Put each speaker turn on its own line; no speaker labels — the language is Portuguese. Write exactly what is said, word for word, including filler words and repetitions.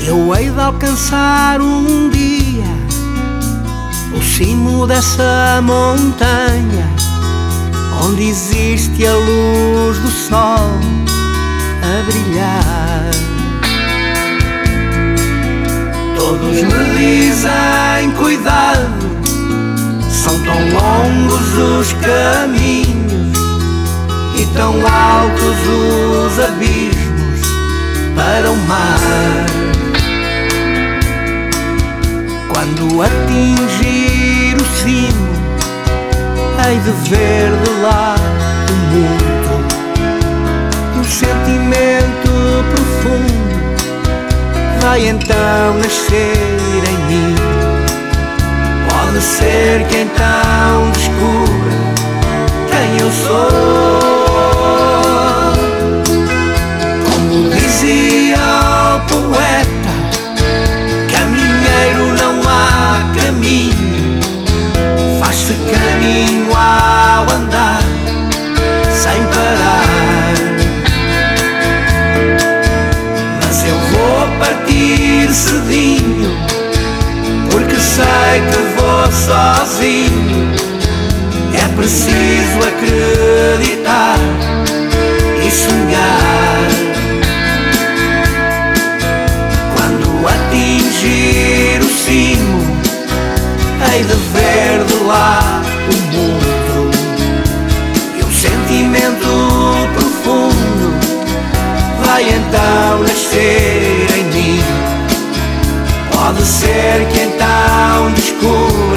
Eu hei de alcançar um dia o cimo dessa montanha, onde existe a luz do sol a brilhar. Todos me dizem cuidado, são tão longos os caminhos e tão altos os abismos para o mar. Quando atingir o cimo, hei de ver de lá o mundo. Um sentimento profundo vai então nascer em mim. Pode ser que então descubra quem eu sou. Como dizia o poeta, caminheiro não há caminho, faz-se caminho ao andar sem parar. Mas eu vou partir cedinho, porque sei que vou sozinho. É preciso acreditar e sonhar. Quando atingir o cimo, hei de ver de lá o mundo. E um sentimento profundo vai então nascer em mim. Pode ser que então descubra